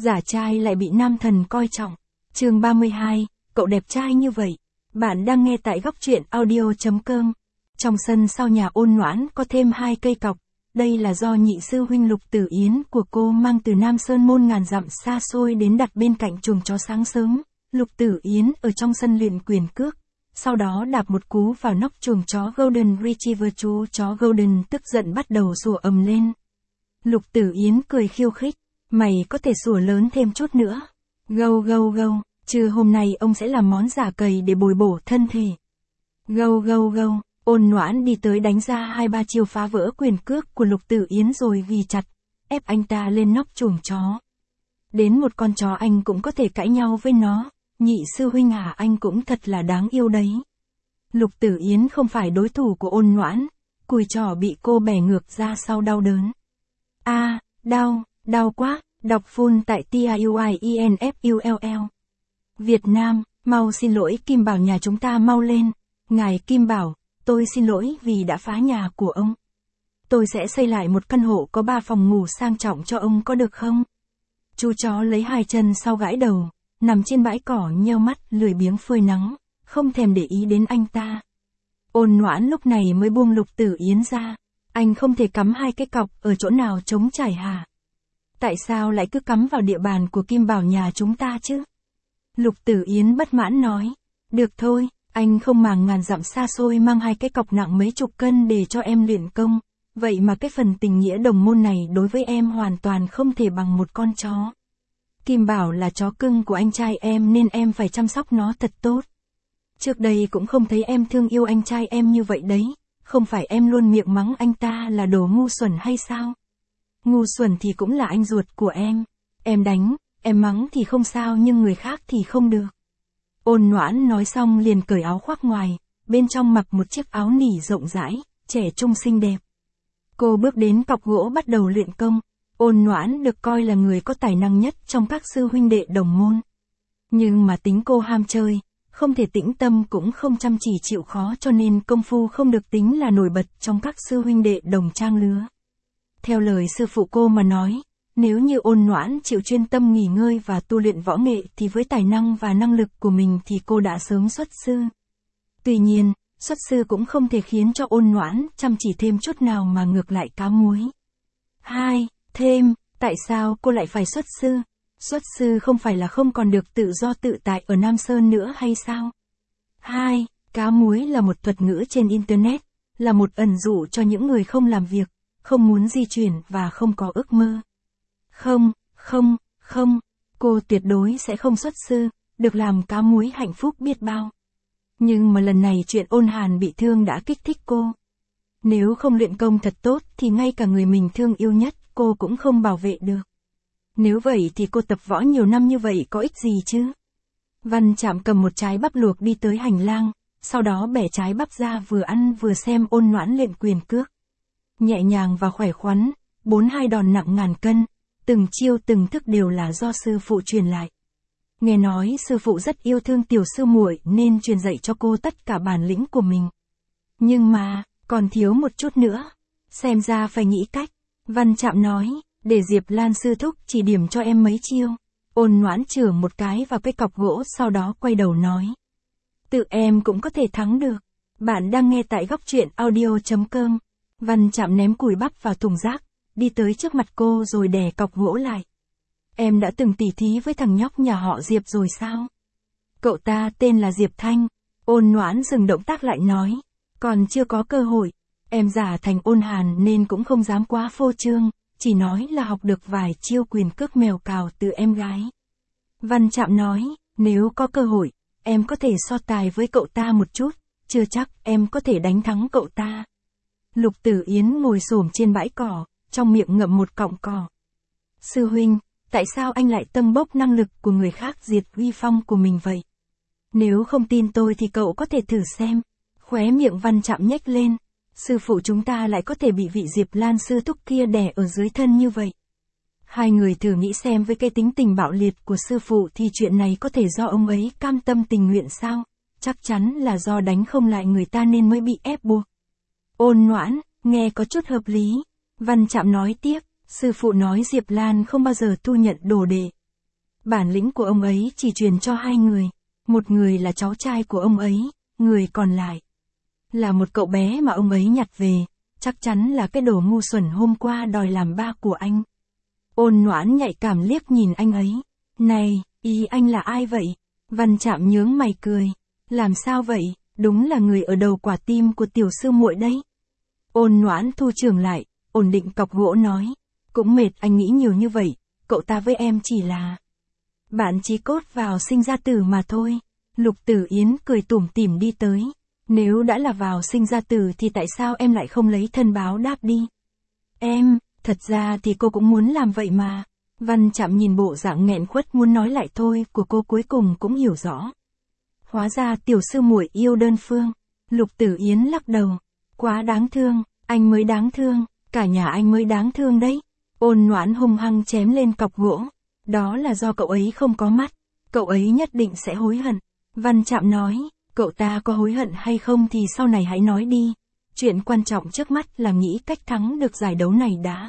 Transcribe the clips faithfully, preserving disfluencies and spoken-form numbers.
Giả trai lại bị nam thần coi trọng. Chương ba mươi hai, cậu đẹp trai như vậy. Bạn đang nghe tại góc truyện audio chấm com. Trong sân sau nhà Ôn Noãn có thêm hai cây cọc. Đây là do nhị sư huynh Lục Tử Yến của cô mang từ Nam Sơn môn ngàn dặm xa xôi đến đặt bên cạnh chuồng chó sáng sớm. Lục Tử Yến ở trong sân luyện quyền cước. Sau đó đạp một cú vào nóc chuồng chó Golden Retriever, chú chó Golden tức giận bắt đầu sủa ầm lên. Lục Tử Yến cười khiêu khích. Mày có thể sủa lớn thêm chút nữa. Gâu gâu gâu, trừ hôm nay ông sẽ làm món giả cầy để bồi bổ thân thể. Gâu gâu gâu, Ôn Noãn đi tới đánh ra hai ba chiêu phá vỡ quyền cước của Lục Tử Yến rồi ghi chặt, ép anh ta lên nóc chuồng chó. Đến một con chó anh cũng có thể cãi nhau với nó, nhị sư huynh à, anh cũng thật là đáng yêu đấy. Lục Tử Yến không phải đối thủ của Ôn Noãn, cùi trỏ bị cô bẻ ngược ra sau đau đớn. A, à, đau. Đau quá, đọc full tại T I U I E N F U L L. Việt Nam, mau xin lỗi Kim Bảo nhà chúng ta mau lên. Ngài Kim Bảo, tôi xin lỗi vì đã phá nhà của ông. Tôi sẽ xây lại một căn hộ có ba phòng ngủ sang trọng cho ông có được không? Chú chó lấy hai chân sau gãi đầu, nằm trên bãi cỏ nheo mắt lười biếng phơi nắng, không thèm để ý đến anh ta. Ôn Noãn lúc này mới buông Lục Tử Yến ra. Anh không thể cắm hai cái cọc ở chỗ nào trống trải hả? Tại sao lại cứ cắm vào địa bàn của Kim Bảo nhà chúng ta chứ? Lục Tử Yến bất mãn nói. Được thôi, anh không màng ngàn dặm xa xôi mang hai cái cọc nặng mấy chục cân để cho em luyện công. Vậy mà cái phần tình nghĩa đồng môn này đối với em hoàn toàn không thể bằng một con chó. Kim Bảo là chó cưng của anh trai em nên em phải chăm sóc nó thật tốt. Trước đây cũng không thấy em thương yêu anh trai em như vậy đấy. Không phải em luôn miệng mắng anh ta là đồ ngu xuẩn hay sao? Ngu xuẩn thì cũng là anh ruột của em. Em đánh, em mắng thì không sao nhưng người khác thì không được. Ôn Noãn nói xong liền cởi áo khoác ngoài, bên trong mặc một chiếc áo nỉ rộng rãi, trẻ trung xinh đẹp. Cô bước đến cọc gỗ bắt đầu luyện công. Ôn Noãn được coi là người có tài năng nhất trong các sư huynh đệ đồng môn. Nhưng mà tính cô ham chơi, không thể tĩnh tâm cũng không chăm chỉ chịu khó cho nên công phu không được tính là nổi bật trong các sư huynh đệ đồng trang lứa. Theo lời sư phụ cô mà nói, nếu như Ôn Noãn chịu chuyên tâm nghỉ ngơi và tu luyện võ nghệ thì với tài năng và năng lực của mình thì cô đã sớm xuất sư. Tuy nhiên, xuất sư cũng không thể khiến cho Ôn Noãn chăm chỉ thêm chút nào mà ngược lại cá muối. Hai, thêm, tại sao cô lại phải xuất sư? Xuất sư không phải là không còn được tự do tự tại ở Nam Sơn nữa hay sao? Hai, cá muối là một thuật ngữ trên Internet, là một ẩn dụ cho những người không làm việc, không muốn di chuyển và không có ước mơ. Không, không, không, cô tuyệt đối sẽ không xuất sư, được làm cá muối hạnh phúc biết bao. Nhưng mà lần này chuyện Ôn Hàn bị thương đã kích thích cô. Nếu không luyện công thật tốt thì ngay cả người mình thương yêu nhất cô cũng không bảo vệ được. Nếu vậy thì cô tập võ nhiều năm như vậy có ích gì chứ? Văn Trạm cầm một trái bắp luộc đi tới hành lang, sau đó bẻ trái bắp ra vừa ăn vừa xem Ôn Noãn luyện quyền cước. Nhẹ nhàng và khỏe khoắn, bốn hai đòn nặng ngàn cân, từng chiêu từng thức đều là do sư phụ truyền lại. Nghe nói sư phụ rất yêu thương tiểu sư muội nên truyền dạy cho cô tất cả bản lĩnh của mình. Nhưng mà, còn thiếu một chút nữa, xem ra phải nghĩ cách. Văn Trạm nói, để Diệp Lan sư thúc chỉ điểm cho em mấy chiêu. Ôn Noãn chưởng một cái vào cái cọc gỗ sau đó quay đầu nói. Tự em cũng có thể thắng được. Bạn đang nghe tại góc truyện audio chấm com. Văn Trạm ném cùi bắp vào thùng rác, đi tới trước mặt cô rồi đè cọc gỗ lại. Em đã từng tỉ thí với thằng nhóc nhà họ Diệp rồi sao? Cậu ta tên là Diệp Thanh. Ôn Noãn dừng động tác lại nói. Còn chưa có cơ hội. Em giả thành Ôn Hàn nên cũng không dám quá phô trương, chỉ nói là học được vài chiêu quyền cước mèo cào từ em gái. Văn Trạm nói, nếu có cơ hội, em có thể so tài với cậu ta một chút, chưa chắc em có thể đánh thắng cậu ta. Lục Tử Yến ngồi xổm trên bãi cỏ, trong miệng ngậm một cọng cỏ. Sư huynh, tại sao anh lại tâng bốc năng lực của người khác diệt uy phong của mình vậy? Nếu không tin tôi thì cậu có thể thử xem. Khóe miệng Văn Trạm nhếch lên. Sư phụ chúng ta lại có thể bị vị Diệp Lan sư thúc kia đè ở dưới thân như vậy. Hai người thử nghĩ xem với cái tính tình bạo liệt của sư phụ thì chuyện này có thể do ông ấy cam tâm tình nguyện sao? Chắc chắn là do đánh không lại người ta nên mới bị ép buộc. Ôn Noãn, nghe có chút hợp lý. Văn Trạm nói tiếp, sư phụ nói Diệp Lan không bao giờ thu nhận đồ đệ. Bản lĩnh của ông ấy chỉ truyền cho hai người. Một người là cháu trai của ông ấy, người còn lại là một cậu bé mà ông ấy nhặt về, chắc chắn là cái đồ ngu xuẩn hôm qua đòi làm ba của anh. Ôn Noãn nhạy cảm liếc nhìn anh ấy. Này, ý anh là ai vậy? Văn Trạm nhướng mày cười. Làm sao vậy, đúng là người ở đầu quả tim của tiểu sư muội đấy. Ôn Noãn thu trường lại, ổn định cọc gỗ nói. Cũng mệt anh nghĩ nhiều như vậy, cậu ta với em chỉ là bạn chí cốt vào sinh ra tử mà thôi. Lục Tử Yến cười tủm tỉm đi tới. Nếu đã là vào sinh ra tử thì tại sao em lại không lấy thân báo đáp đi? Em, thật ra thì cô cũng muốn làm vậy mà. Văn Trạm nhìn bộ dạng nghẹn khuất muốn nói lại thôi của cô cuối cùng cũng hiểu rõ. Hóa ra tiểu sư muội yêu đơn phương. Lục Tử Yến lắc đầu. Quá đáng thương, anh mới đáng thương, cả nhà anh mới đáng thương đấy. Ôn Noãn hung hăng chém lên cọc gỗ. Đó là do cậu ấy không có mắt. Cậu ấy nhất định sẽ hối hận. Văn Trạm nói, cậu ta có hối hận hay không thì sau này hãy nói đi. Chuyện quan trọng trước mắt là nghĩ cách thắng được giải đấu này đã.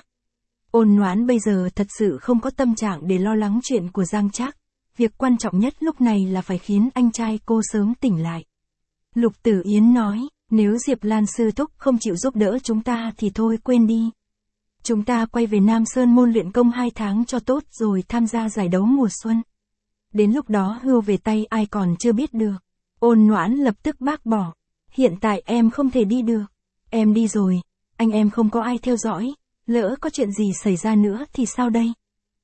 Ôn Noãn bây giờ thật sự không có tâm trạng để lo lắng chuyện của Giang Trác. Việc quan trọng nhất lúc này là phải khiến anh trai cô sớm tỉnh lại. Lục Tử Yến nói, nếu Diệp Lan sư thúc không chịu giúp đỡ chúng ta thì thôi quên đi. Chúng ta quay về Nam Sơn môn luyện công hai tháng cho tốt rồi tham gia giải đấu mùa xuân. Đến lúc đó hưu về tay ai còn chưa biết được. Ôn Noãn lập tức bác bỏ. Hiện tại em không thể đi được. Em đi rồi, anh em không có ai theo dõi. Lỡ có chuyện gì xảy ra nữa thì sao đây?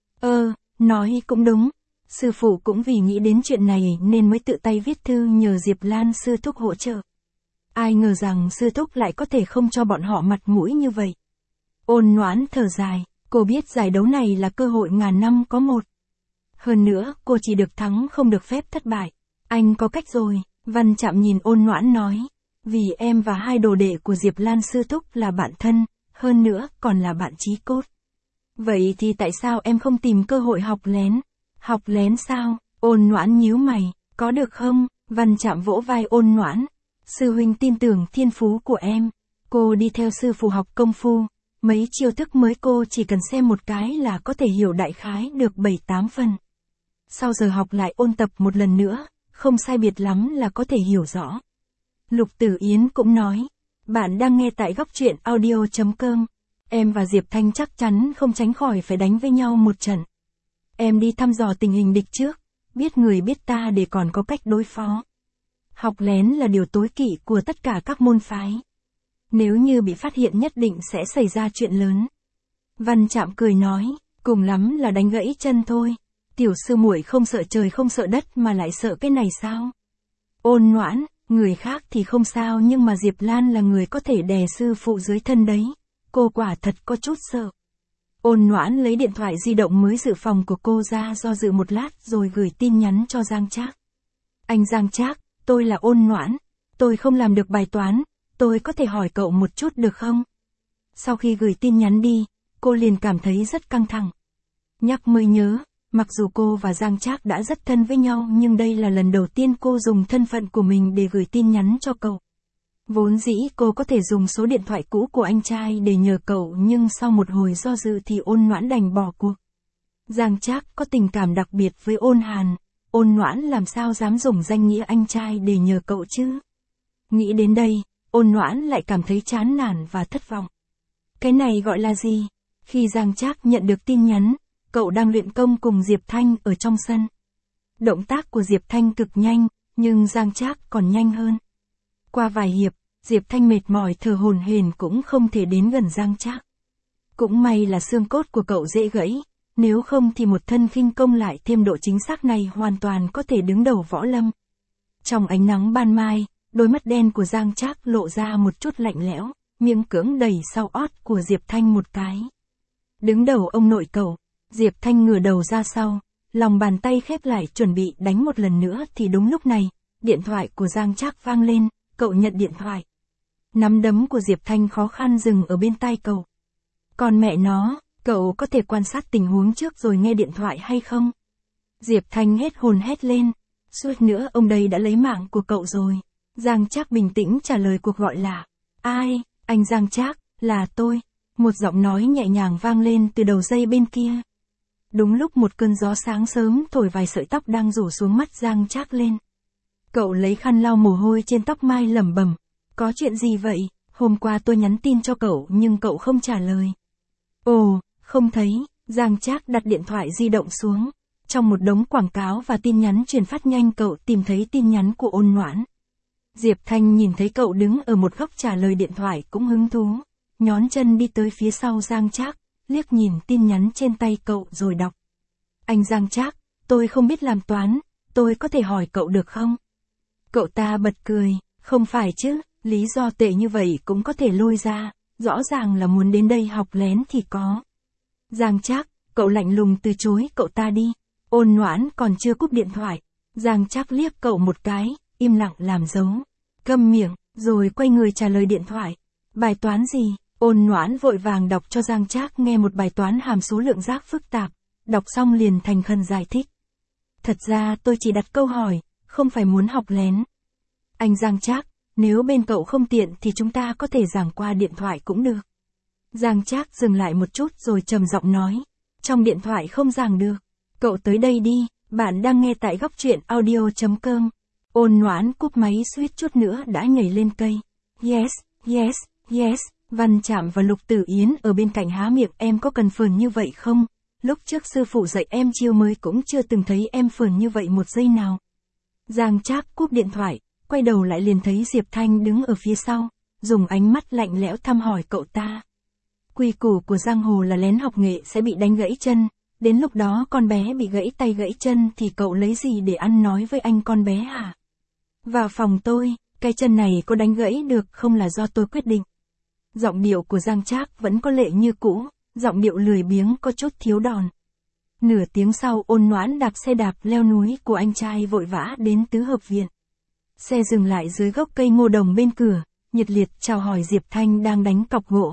Ơ, nói cũng đúng. Sư phụ cũng vì nghĩ đến chuyện này nên mới tự tay viết thư nhờ Diệp Lan sư thúc hỗ trợ. Ai ngờ rằng sư thúc lại có thể không cho bọn họ mặt mũi như vậy. Ôn Noãn thở dài, cô biết giải đấu này là cơ hội ngàn năm có một. Hơn nữa, cô chỉ được thắng không được phép thất bại. Anh có cách rồi, Văn Trạm nhìn Ôn Noãn nói. Vì em và hai đồ đệ của Diệp Lan sư thúc là bạn thân, hơn nữa còn là bạn chí cốt. Vậy thì tại sao em không tìm cơ hội học lén? Học lén sao? Ôn Noãn nhíu mày, có được không? Văn Trạm vỗ vai Ôn Noãn. Sư huynh tin tưởng thiên phú của em. Cô đi theo sư phụ học công phu. Mấy chiêu thức mới cô chỉ cần xem một cái là có thể hiểu đại khái được bảy tám phần. Sau giờ học lại ôn tập một lần nữa, không sai biệt lắm là có thể hiểu rõ. Lục Tử Yến cũng nói, bạn đang nghe tại góc truyện audio chấm com. Em và Diệp Thanh chắc chắn không tránh khỏi phải đánh với nhau một trận. Em đi thăm dò tình hình địch trước, biết người biết ta để còn có cách đối phó. Học lén là điều tối kỵ của tất cả các môn phái. Nếu như bị phát hiện nhất định sẽ xảy ra chuyện lớn. Văn Trạm cười nói, cùng lắm là đánh gãy chân thôi. Tiểu sư muội không sợ trời không sợ đất mà lại sợ cái này sao? Ôn Noãn, người khác thì không sao nhưng mà Diệp Lan là người có thể đè sư phụ dưới thân đấy. Cô quả thật có chút sợ. Ôn Noãn lấy điện thoại di động mới dự phòng của cô ra do dự một lát rồi gửi tin nhắn cho Giang Trác. Anh Giang Trác, tôi là Ôn Noãn. Tôi không làm được bài toán. Tôi có thể hỏi cậu một chút được không? Sau khi gửi tin nhắn đi, cô liền cảm thấy rất căng thẳng. Nhắc mới nhớ, mặc dù cô và Giang Trác đã rất thân với nhau nhưng đây là lần đầu tiên cô dùng thân phận của mình để gửi tin nhắn cho cậu. Vốn dĩ cô có thể dùng số điện thoại cũ của anh trai để nhờ cậu nhưng sau một hồi do dự thì Ôn Noãn đành bỏ cuộc. Giang Trác có tình cảm đặc biệt với Ôn Hàn, Ôn Noãn làm sao dám dùng danh nghĩa anh trai để nhờ cậu chứ? Nghĩ đến đây, Ôn Noãn lại cảm thấy chán nản và thất vọng. Cái này gọi là gì? Khi Giang Trác nhận được tin nhắn, cậu đang luyện công cùng Diệp Thanh ở trong sân. Động tác của Diệp Thanh cực nhanh, nhưng Giang Trác còn nhanh hơn. Qua vài hiệp, Diệp Thanh mệt mỏi thở hổn hển cũng không thể đến gần Giang Trác. Cũng may là xương cốt của cậu dễ gãy, nếu không thì một thân khinh công lại thêm độ chính xác này hoàn toàn có thể đứng đầu võ lâm. Trong ánh nắng ban mai, đôi mắt đen của Giang Trác lộ ra một chút lạnh lẽo, miếng cưỡng đẩy sau ót của Diệp Thanh một cái. Đứng đầu ông nội cậu, Diệp Thanh ngửa đầu ra sau, lòng bàn tay khép lại chuẩn bị đánh một lần nữa thì đúng lúc này, điện thoại của Giang Trác vang lên, cậu nhận điện thoại. Nắm đấm của Diệp Thanh khó khăn dừng ở bên tay cậu. Còn mẹ nó, cậu có thể quan sát tình huống trước rồi nghe điện thoại hay không? Diệp Thanh hết hồn hét lên, suýt nữa ông đây đã lấy mạng của cậu rồi. Giang Trác bình tĩnh trả lời cuộc gọi là, ai, anh Giang Trác, là tôi. Một giọng nói nhẹ nhàng vang lên từ đầu dây bên kia. Đúng lúc một cơn gió sáng sớm thổi vài sợi tóc đang rủ xuống mắt Giang Trác lên. Cậu lấy khăn lau mồ hôi trên tóc mai lẩm bẩm, có chuyện gì vậy? Hôm qua tôi nhắn tin cho cậu nhưng cậu không trả lời. Ồ, không thấy. Giang Trác đặt điện thoại di động xuống. Trong một đống quảng cáo và tin nhắn truyền phát nhanh cậu tìm thấy tin nhắn của Ôn Noãn. Diệp Thanh nhìn thấy cậu đứng ở một góc trả lời điện thoại cũng hứng thú. Nhón chân đi tới phía sau Giang Trác, liếc nhìn tin nhắn trên tay cậu rồi đọc. Anh Giang Trác, tôi không biết làm toán, tôi có thể hỏi cậu được không? Cậu ta bật cười, không phải chứ, lý do tệ như vậy cũng có thể lôi ra, rõ ràng là muốn đến đây học lén thì có. Giang Trác, cậu lạnh lùng từ chối cậu ta đi. Ôn Noãn còn chưa cúp điện thoại. Giang Trác liếc cậu một cái, im lặng làm dấu. Câm miệng, rồi quay người trả lời điện thoại. Bài toán gì? Ôn Noãn vội vàng đọc cho Giang Trác nghe một bài toán hàm số lượng giác phức tạp. Đọc xong liền thành khẩn giải thích. Thật ra tôi chỉ đặt câu hỏi, không phải muốn học lén. Anh Giang Trác, nếu bên cậu không tiện thì chúng ta có thể giảng qua điện thoại cũng được. Giang Trác dừng lại một chút rồi trầm giọng nói. Trong điện thoại không giảng được. Cậu tới đây đi, bạn đang nghe tại góc truyện audio chấm com. Ôn Noãn cúp máy suýt chút nữa đã nhảy lên cây. Yes, yes, yes. Văn Trạm và Lục Tử Yến ở bên cạnh há miệng, em có cần phườn như vậy không? Lúc trước sư phụ dạy em chiêu mới cũng chưa từng thấy em phườn như vậy một giây nào. Giang Trác cúp điện thoại, quay đầu lại liền thấy Diệp Thanh đứng ở phía sau, dùng ánh mắt lạnh lẽo thăm hỏi cậu ta. Quy củ của giang hồ là lén học nghệ sẽ bị đánh gãy chân, đến lúc đó con bé bị gãy tay gãy chân thì cậu lấy gì để ăn nói với anh con bé hả? Vào phòng tôi, cái chân này có đánh gãy được không là do tôi quyết định. Giọng điệu của Giang Trác vẫn có lệ như cũ, giọng điệu lười biếng có chút thiếu đòn. Nửa tiếng sau Ôn Noãn đạp xe đạp leo núi của anh trai vội vã đến tứ hợp viện. Xe dừng lại dưới gốc cây ngô đồng bên cửa, nhiệt liệt chào hỏi Diệp Thanh đang đánh cọc gỗ.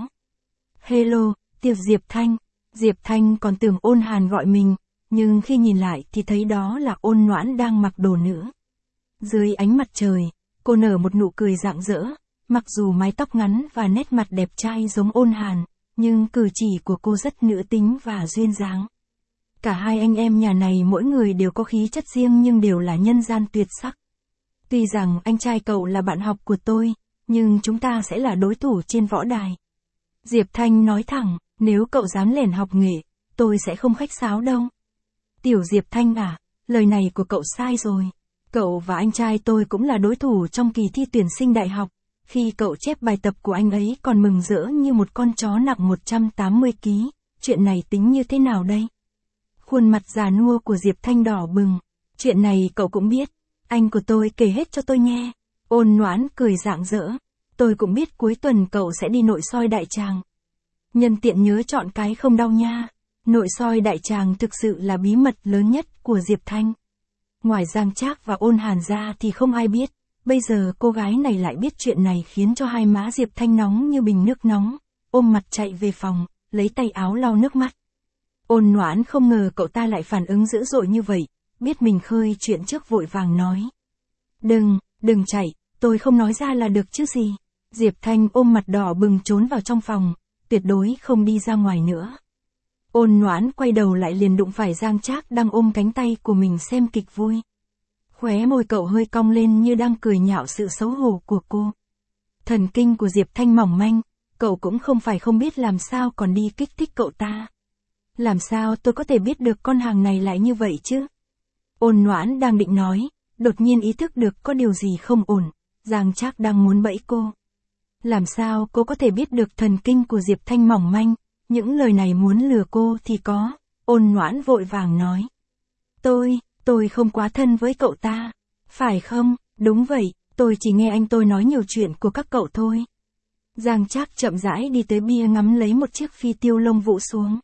Hello, Tiệp Diệp Thanh. Diệp Thanh còn tưởng Ôn Hàn gọi mình, nhưng khi nhìn lại thì thấy đó là Ôn Noãn đang mặc đồ nữ. Dưới ánh mặt trời, cô nở một nụ cười rạng rỡ, mặc dù mái tóc ngắn và nét mặt đẹp trai giống Ôn Hàn, nhưng cử chỉ của cô rất nữ tính và duyên dáng. Cả hai anh em nhà này mỗi người đều có khí chất riêng nhưng đều là nhân gian tuyệt sắc. Tuy rằng anh trai cậu là bạn học của tôi, nhưng chúng ta sẽ là đối thủ trên võ đài. Diệp Thanh nói thẳng, nếu cậu dám lẻn học nghệ, tôi sẽ không khách sáo đâu. Tiểu Diệp Thanh à, lời này của cậu sai rồi. Cậu và anh trai tôi cũng là đối thủ trong kỳ thi tuyển sinh đại học. Khi cậu chép bài tập của anh ấy còn mừng rỡ như một con chó nặng một trăm tám mươi ki lô gam, chuyện này tính như thế nào đây? Khuôn mặt già nua của Diệp Thanh đỏ bừng. Chuyện này cậu cũng biết, anh của tôi kể hết cho tôi nghe. Ôn Noãn cười rạng rỡ. Tôi cũng biết cuối tuần cậu sẽ đi nội soi đại tràng. Nhân tiện nhớ chọn cái không đau nha. Nội soi đại tràng thực sự là bí mật lớn nhất của Diệp Thanh. Ngoài Giang Trác và Ôn Hàn ra thì không ai biết. Bây giờ cô gái này lại biết chuyện này khiến cho hai má Diệp Thanh nóng như bình nước nóng. Ôm mặt chạy về phòng, lấy tay áo lau nước mắt. Ôn Noãn không ngờ cậu ta lại phản ứng dữ dội như vậy. Biết mình khơi chuyện trước vội vàng nói. Đừng, đừng chạy, tôi không nói ra là được chứ gì. Diệp Thanh ôm mặt đỏ bừng trốn vào trong phòng, tuyệt đối không đi ra ngoài nữa. Ôn Noãn quay đầu lại liền đụng phải Giang Trác đang ôm cánh tay của mình xem kịch vui. Khóe môi cậu hơi cong lên như đang cười nhạo sự xấu hổ của cô. Thần kinh của Diệp Thanh mỏng manh, cậu cũng không phải không biết làm sao còn đi kích thích cậu ta. Làm sao tôi có thể biết được con hàng này lại như vậy chứ? Ôn Noãn đang định nói, đột nhiên ý thức được có điều gì không ổn, Giang Trác đang muốn bẫy cô. Làm sao cô có thể biết được thần kinh của Diệp Thanh mỏng manh, những lời này muốn lừa cô thì có. Ôn Noãn vội vàng nói. Tôi, tôi không quá thân với cậu ta. Phải không? Đúng vậy, tôi chỉ nghe anh tôi nói nhiều chuyện của các cậu thôi. Giang Trác chậm rãi đi tới bia ngắm lấy một chiếc phi tiêu lông vũ xuống.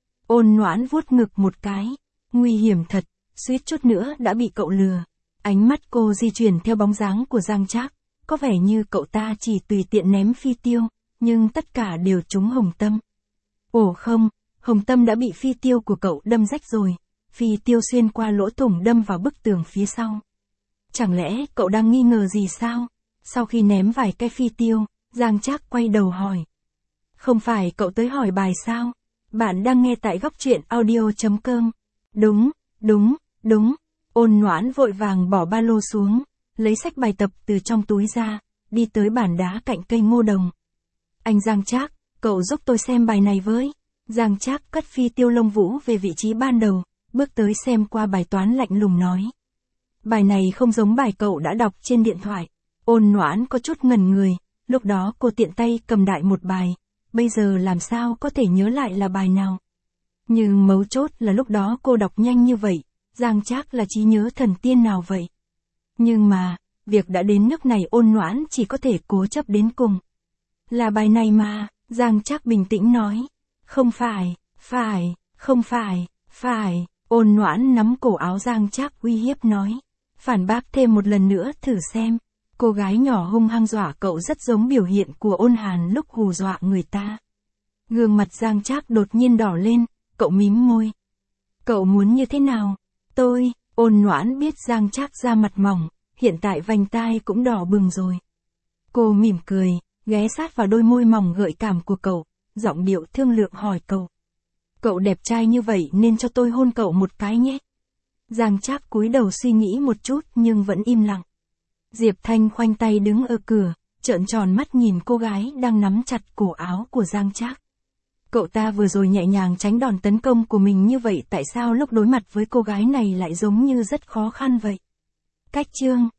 Ôn Noãn vuốt ngực một cái. Nguy hiểm thật, suýt chút nữa đã bị cậu lừa. Ánh mắt cô di chuyển theo bóng dáng của Giang Trác. Có vẻ như cậu ta chỉ tùy tiện ném phi tiêu, nhưng tất cả đều trúng Hồng Tâm. Ồ không, Hồng Tâm đã bị phi tiêu của cậu đâm rách rồi. Phi tiêu xuyên qua lỗ thủng đâm vào bức tường phía sau. Chẳng lẽ cậu đang nghi ngờ gì sao? Sau khi ném vài cái phi tiêu, Giang Trác quay đầu hỏi. Không phải cậu tới hỏi bài sao? Bạn đang nghe tại góc truyện audio.com. Đúng, đúng, đúng. Ôn Noãn vội vàng bỏ ba lô xuống, lấy sách bài tập từ trong túi ra, đi tới bàn đá cạnh cây ngô đồng. Anh Giang Trác, cậu giúp tôi xem bài này với. Giang Trác cất phi tiêu lông vũ về vị trí ban đầu, bước tới xem qua bài toán lạnh lùng nói. Bài này không giống bài cậu đã đọc trên điện thoại. Ôn Noãn có chút ngẩn người, lúc đó cô tiện tay cầm đại một bài, bây giờ làm sao có thể nhớ lại là bài nào. Nhưng mấu chốt là lúc đó cô đọc nhanh như vậy, Giang Trác là trí nhớ thần tiên nào vậy. Nhưng mà, việc đã đến nước này Ôn Noãn chỉ có thể cố chấp đến cùng. Là bài này mà, Giang Trác bình tĩnh nói. Không phải, phải, không phải, phải. Ôn Noãn nắm cổ áo Giang Trác uy hiếp nói. Phản bác thêm một lần nữa thử xem. Cô gái nhỏ hung hăng dọa cậu rất giống biểu hiện của Ôn Hàn lúc hù dọa người ta. Gương mặt Giang Trác đột nhiên đỏ lên, cậu mím môi. Cậu muốn như thế nào? Tôi, Ôn Noãn biết Giang Trác da mặt mỏng, hiện tại vành tai cũng đỏ bừng rồi. Cô mỉm cười, ghé sát vào đôi môi mỏng gợi cảm của cậu, giọng điệu thương lượng hỏi cậu. Cậu đẹp trai như vậy nên cho tôi hôn cậu một cái nhé. Giang Trác cúi đầu suy nghĩ một chút nhưng vẫn im lặng. Diệp Thanh khoanh tay đứng ở cửa, trợn tròn mắt nhìn cô gái đang nắm chặt cổ áo của Giang Trác. Cậu ta vừa rồi nhẹ nhàng tránh đòn tấn công của mình như vậy, tại sao lúc đối mặt với cô gái này lại giống như rất khó khăn vậy? Cách chương